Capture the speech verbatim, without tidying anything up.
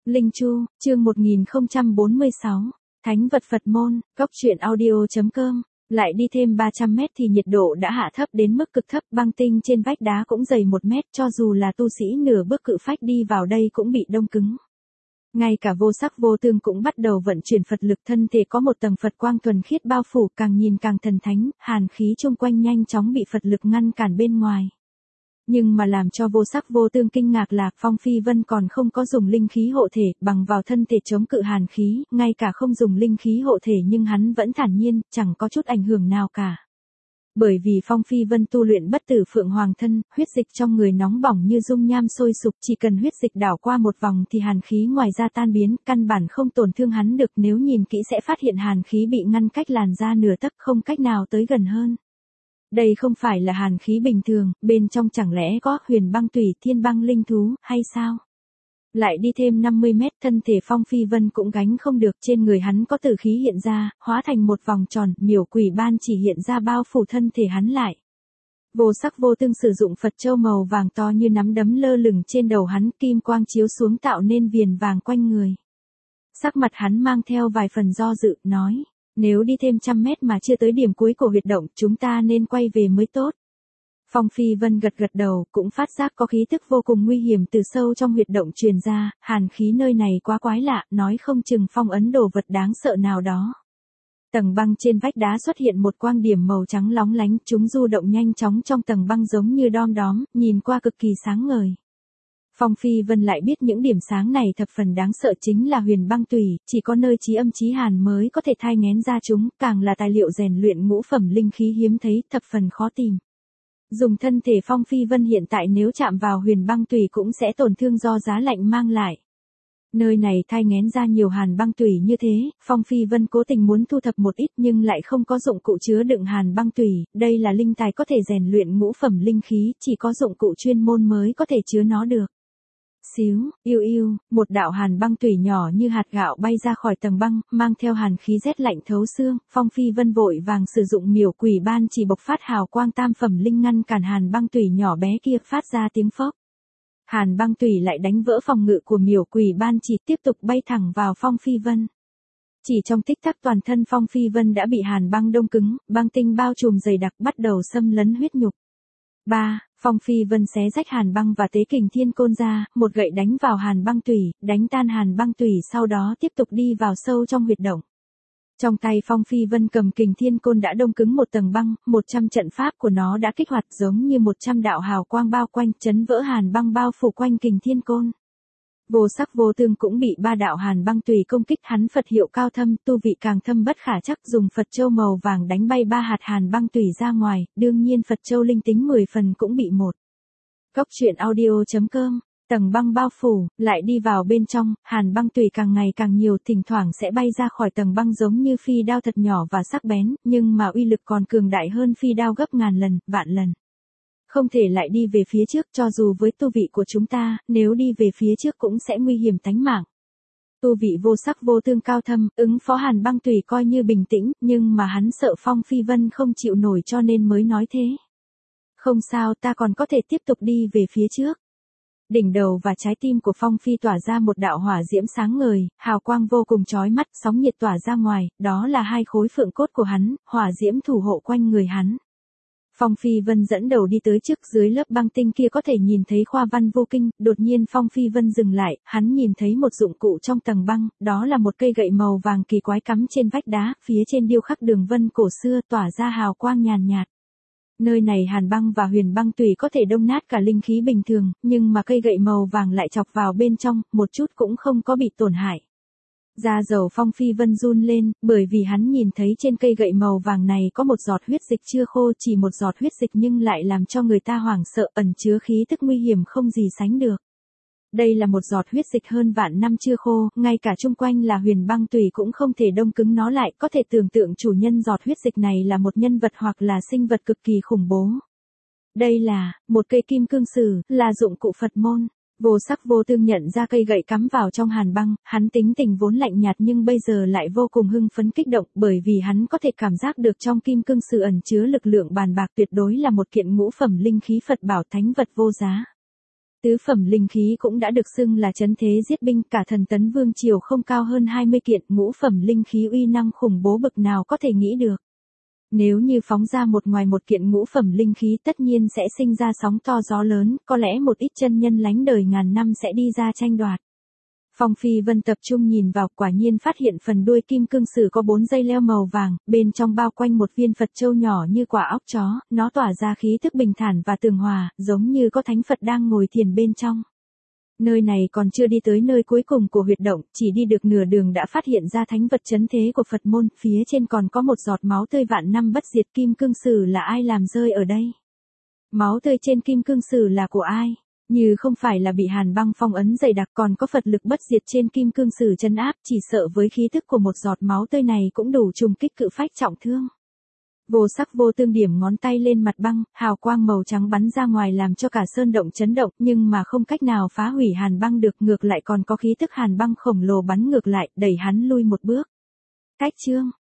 Linh Chu, chương một nghìn không trăm bốn mươi sáu, Thánh vật Phật môn, góc truyện audio.com. Lại đi thêm ba trăm mét thì nhiệt độ đã hạ thấp đến mức cực thấp, băng tinh trên vách đá cũng dày một mét, cho dù là tu sĩ nửa bước cự phách đi vào đây cũng bị đông cứng. Ngay cả vô sắc vô tương cũng bắt đầu vận chuyển Phật lực, thân thể có một tầng Phật quang thuần khiết bao phủ, càng nhìn càng thần thánh, hàn khí chung quanh nhanh chóng bị Phật lực ngăn cản bên ngoài. Nhưng mà làm cho vô sắc vô tương kinh ngạc là Phong Phi Vân còn không có dùng linh khí hộ thể, bằng vào thân thể chống cự hàn khí, ngay cả không dùng linh khí hộ thể nhưng hắn vẫn thản nhiên, chẳng có chút ảnh hưởng nào cả. Bởi vì Phong Phi Vân tu luyện bất tử Phượng Hoàng thân, huyết dịch trong người nóng bỏng như dung nham sôi sục, chỉ cần huyết dịch đảo qua một vòng thì hàn khí ngoài ra tan biến, căn bản không tổn thương hắn được, nếu nhìn kỹ sẽ phát hiện hàn khí bị ngăn cách làn da nửa tấc, không cách nào tới gần hơn. Đây không phải là hàn khí bình thường, bên trong chẳng lẽ có huyền băng tùy, thiên băng linh thú, hay sao? Lại đi thêm năm mươi mét, thân thể Phong Phi Vân cũng gánh không được, trên người hắn có tử khí hiện ra, hóa thành một vòng tròn, miểu quỷ ban chỉ hiện ra bao phủ thân thể hắn lại. Vô sắc vô tương sử dụng Phật châu màu vàng to như nắm đấm lơ lửng trên đầu hắn, kim quang chiếu xuống tạo nên viền vàng quanh người. Sắc mặt hắn mang theo vài phần do dự, nói. Nếu đi thêm trăm mét mà chưa tới điểm cuối của huyệt động, chúng ta nên quay về mới tốt. Phong Phi Vân gật gật đầu, cũng phát giác có khí tức vô cùng nguy hiểm từ sâu trong huyệt động truyền ra, hàn khí nơi này quá quái lạ, nói không chừng phong ấn đồ vật đáng sợ nào đó. Tầng băng trên vách đá xuất hiện một quang điểm màu trắng lóng lánh, chúng du động nhanh chóng trong tầng băng giống như đom đóm, nhìn qua cực kỳ sáng ngời. Phong Phi Vân lại biết những điểm sáng này thập phần đáng sợ chính là huyền băng tùy, chỉ có nơi chí âm chí hàn mới có thể thai nghén ra chúng, càng là tài liệu rèn luyện ngũ phẩm linh khí hiếm thấy, thập phần khó tìm. Dùng thân thể Phong Phi Vân hiện tại nếu chạm vào huyền băng tùy cũng sẽ tổn thương do giá lạnh mang lại. Nơi này thai nghén ra nhiều hàn băng tùy như thế, Phong Phi Vân cố tình muốn thu thập một ít nhưng lại không có dụng cụ chứa đựng hàn băng tùy, đây là linh tài có thể rèn luyện ngũ phẩm linh khí, chỉ có dụng cụ chuyên môn mới có thể chứa nó được. Xíu, yêu yêu, một đạo hàn băng tủy nhỏ như hạt gạo bay ra khỏi tầng băng, mang theo hàn khí rét lạnh thấu xương, Phong Phi Vân vội vàng sử dụng miểu quỷ ban chỉ bộc phát hào quang tam phẩm linh ngăn cản hàn băng tủy nhỏ bé kia phát ra tiếng phốc. Hàn băng tủy lại đánh vỡ phòng ngự của miểu quỷ ban chỉ tiếp tục bay thẳng vào Phong Phi Vân. Chỉ trong tích tắc toàn thân Phong Phi Vân đã bị hàn băng đông cứng, băng tinh bao trùm dày đặc bắt đầu xâm lấn huyết nhục. ba. Phong Phi Vân xé rách hàn băng và tế kình thiên côn ra, một gậy đánh vào hàn băng tủy, đánh tan hàn băng tủy sau đó tiếp tục đi vào sâu trong huyệt động. Trong tay Phong Phi Vân cầm kình thiên côn đã đông cứng một tầng băng, một trăm trận pháp của nó đã kích hoạt giống như một trăm đạo hào quang bao quanh, chấn vỡ hàn băng bao phủ quanh kình thiên côn. Vô sắc vô tương cũng bị ba đạo hàn băng tùy công kích, hắn Phật hiệu cao thâm, tu vị càng thâm bất khả chắc, dùng Phật châu màu vàng đánh bay ba hạt hàn băng tùy ra ngoài, đương nhiên Phật châu linh tính mười phần cũng bị một. Góc truyện audio.com, tầng băng bao phủ, lại đi vào bên trong, hàn băng tùy càng ngày càng nhiều, thỉnh thoảng sẽ bay ra khỏi tầng băng giống như phi đao thật nhỏ và sắc bén, nhưng mà uy lực còn cường đại hơn phi đao gấp ngàn lần, vạn lần. Không thể lại đi về phía trước, cho dù với tu vị của chúng ta, nếu đi về phía trước cũng sẽ nguy hiểm tánh mạng. Tu vị vô sắc vô tương cao thâm, ứng phó hàn băng tùy coi như bình tĩnh, nhưng mà hắn sợ Phong Phi Vân không chịu nổi cho nên mới nói thế. Không sao, ta còn có thể tiếp tục đi về phía trước. Đỉnh đầu và trái tim của Phong Phi tỏa ra một đạo hỏa diễm sáng ngời, hào quang vô cùng chói mắt, sóng nhiệt tỏa ra ngoài, đó là hai khối phượng cốt của hắn, hỏa diễm thủ hộ quanh người hắn. Phong Phi Vân dẫn đầu đi tới trước, dưới lớp băng tinh kia có thể nhìn thấy khoa văn vô kinh, đột nhiên Phong Phi Vân dừng lại, hắn nhìn thấy một dụng cụ trong tầng băng, đó là một cây gậy màu vàng kỳ quái cắm trên vách đá, phía trên điêu khắc đường vân cổ xưa tỏa ra hào quang nhàn nhạt. Nơi này hàn băng và huyền băng tùy có thể đông nát cả linh khí bình thường, nhưng mà cây gậy màu vàng lại chọc vào bên trong, một chút cũng không có bị tổn hại. Da dầu Phong Phi Vân run lên, bởi vì hắn nhìn thấy trên cây gậy màu vàng này có một giọt huyết dịch chưa khô, chỉ một giọt huyết dịch nhưng lại làm cho người ta hoảng sợ, ẩn chứa khí tức nguy hiểm không gì sánh được. Đây là một giọt huyết dịch hơn vạn năm chưa khô, ngay cả chung quanh là huyền băng tùy cũng không thể đông cứng nó lại, có thể tưởng tượng chủ nhân giọt huyết dịch này là một nhân vật hoặc là sinh vật cực kỳ khủng bố. Đây là, một cây kim cương sử, là dụng cụ Phật môn. Vô sắc vô tương nhận ra cây gậy cắm vào trong hàn băng, hắn tính tình vốn lạnh nhạt nhưng bây giờ lại vô cùng hưng phấn kích động, bởi vì hắn có thể cảm giác được trong kim cương sử ẩn chứa lực lượng bàn bạc, tuyệt đối là một kiện ngũ phẩm linh khí Phật bảo, thánh vật vô giá. Tứ phẩm linh khí cũng đã được xưng là trấn thế giết binh, cả thần tấn vương triều không cao hơn hai mươi kiện, ngũ phẩm linh khí uy năng khủng bố bực nào có thể nghĩ được. Nếu như phóng ra một ngoài một kiện ngũ phẩm linh khí tất nhiên sẽ sinh ra sóng to gió lớn, có lẽ một ít chân nhân lánh đời ngàn năm sẽ đi ra tranh đoạt. Phong Phi Vân tập trung nhìn vào, quả nhiên phát hiện phần đuôi kim cương sử có bốn dây leo màu vàng, bên trong bao quanh một viên Phật châu nhỏ như quả óc chó, nó tỏa ra khí thức bình thản và tường hòa, giống như có thánh Phật đang ngồi thiền bên trong. Nơi này còn chưa đi tới nơi cuối cùng của huyệt động, chỉ đi được nửa đường đã phát hiện ra thánh vật trấn thế của Phật môn, phía trên còn có một giọt máu tươi vạn năm bất diệt. Kim cương sử là ai làm rơi ở đây? Máu tươi trên kim cương sử là của ai? Như không phải là bị hàn băng phong ấn dày đặc, còn có Phật lực bất diệt trên kim cương sử trấn áp, chỉ sợ với khí thức của một giọt máu tươi này cũng đủ trùng kích cự phách trọng thương. Vô sắc vô tương điểm ngón tay lên mặt băng, hào quang màu trắng bắn ra ngoài làm cho cả sơn động chấn động, nhưng mà không cách nào phá hủy hàn băng được, ngược lại còn có khí tức hàn băng khổng lồ bắn ngược lại, đẩy hắn lui một bước. Cách chương